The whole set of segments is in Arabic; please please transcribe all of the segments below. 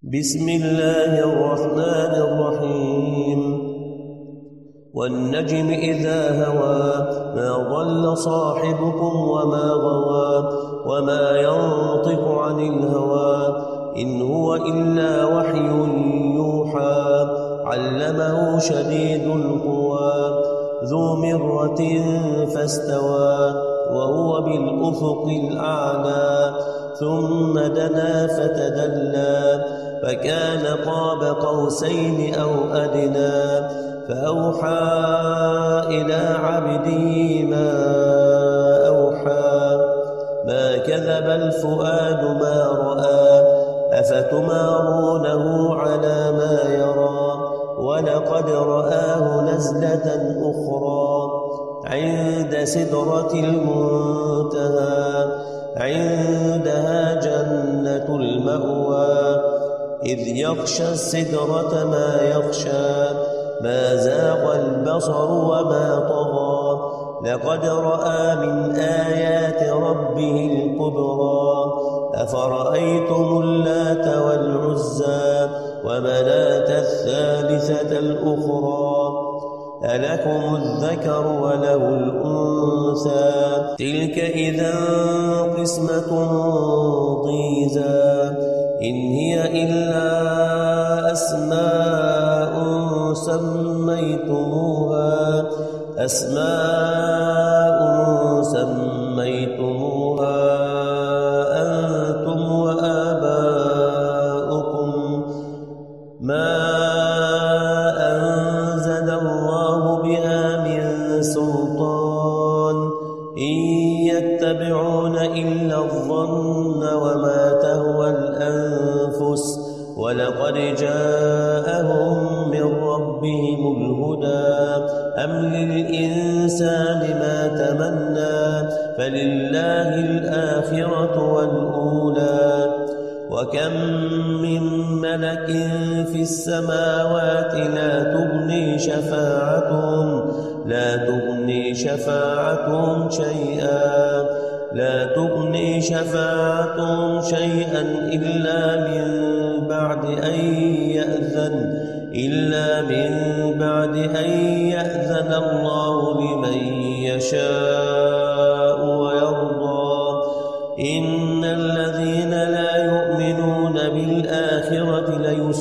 بسم الله الرحمن الرحيم والنجم إذا هوى ما ضل صاحبكم وما غوى وما ينطق عن الهوى إن هو إلا وحي يوحى علمه شديد القوى ذو مرة فاستوى وهو بالأفق الأعلى ثم دنا فتدلى فكان قاب قوسين أو أدنى فأوحى إلى عبده ما أوحى ما كذب الفؤاد ما رأى أفتمارونه على ما يرى ولقد رآه نزلة أخرى عند سدرة المنتهى عندها جنة المأوى إذ يغشى السدرة ما يغشى ما زاغ البصر وما طغى لقد رأى من آيات ربه الكبرى أفرأيتم اللات والعزى ومناة الثالثة الأخرى ألكم الذكر وله الأنثى تلك إذا قسمة ضيزى إن هي إلا أسماء سميتموها أنتم وآباؤكم ما أنزل الله بها من سلطان إن يتبعون إلا الظن وما تهوى الأنفس ولقد جاءهم من ربهم الهدى أم للإنسان ما تمنى فلله الآخرة والأولى وكم من ملك في السماوات لا تغني شفاعتهم شيئا إلا من بعد أن يأذن الله لمن يشاء ويرضى إن الذين لا يؤمنون بالآخرة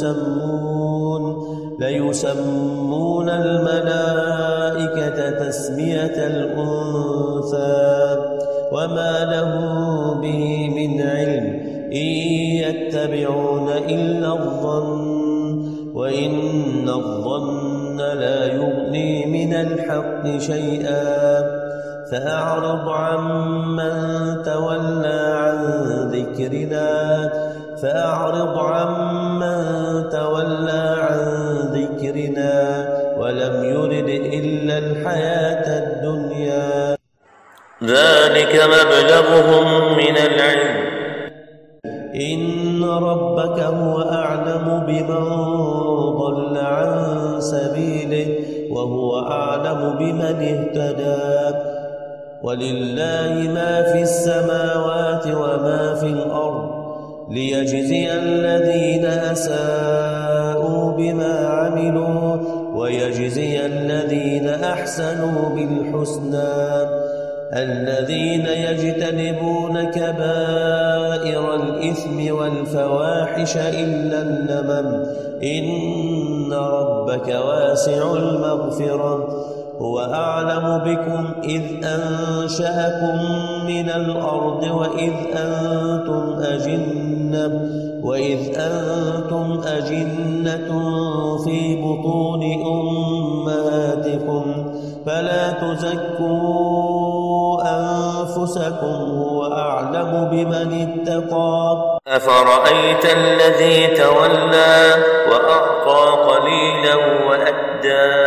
ليسمون الملائكة تسمية الأنثى وما لهم به من علم إن يتبعون إلا الظن وإن الظن لا يغني من الحق شيئا فأعرض عمن تولى عن ذكرنا ولم يرد إلا الحياة الدنيا ذلك مبلغهم من العلم إن ربك هو أعلم بمن ضل عن سبيله وهو أعلم بمن اهتدى ولله ما في السماوات وما في الأرض ليجزي الذين أساءوا بما عملوا ويجزي الذين أحسنوا بالحسنى الذين يجتنبون كبائر الإثم والفواحش إلا اللمم إن ربك واسع المغفرة هو أعلم بكم إذ أنشأكم من الأرض وإذ أنتم أجنة في بطون أمهاتكم فلا تزكوا أنفسكم هو أعلم بمن اتقى أفرأيت الذي تولى وأعطى قليلا وأكدى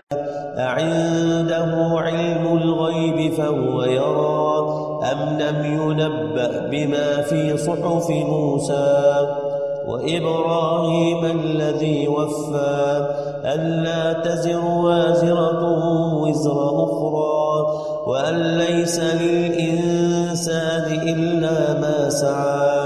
أعنده علم الغيب فهو يرى أم لم ينبأ بما في صحف موسى وإبراهيم الذي وفى ألا تزر وازرة وزر أخرى وأن ليس للإنسان إلا ما سعى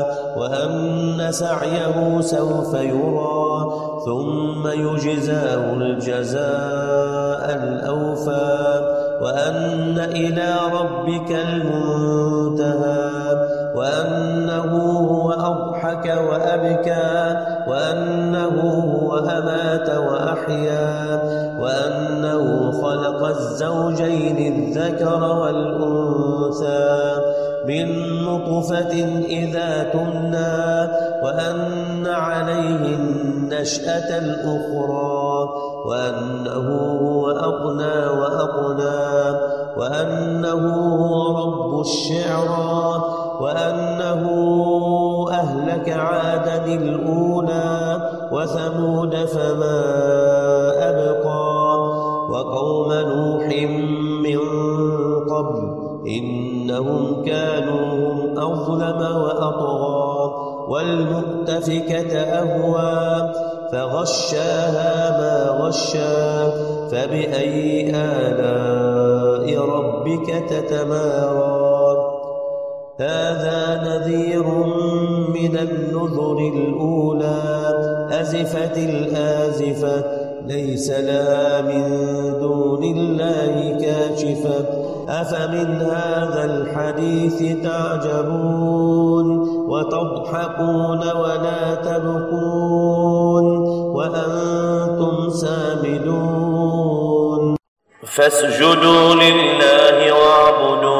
وأن سعيه سوف يرى ثم يجزاه الجزاء الأوفى وأن إلى ربك المنتهى وأنه هو أضحك وأبكى وأنه هو أمات وأحيا وأنه خلق الزوجين الذكر والأنثى من نطفة إذا تمنى وأن عليه النشأة الأخرى وأنه هو أغنى وأقنى وأنه هو رب الشعرى وأنه أهلك عادا الأولى وثمود فما أبقى وقوم نوح من قبل إنهم كانوا هم أظلم وأطغى والمؤتفكة أهوى فغشاها ما غشى فبأي آلاء ربك تتمارى هذا نذير من النذر الأولى أزفت الآزفة ليس لها من دون الله كاشفة أفمن هذا الحديث تعجبون وتضحكون ولا تبكون وأنتم سامدون فاسجدوا لله واعبدوا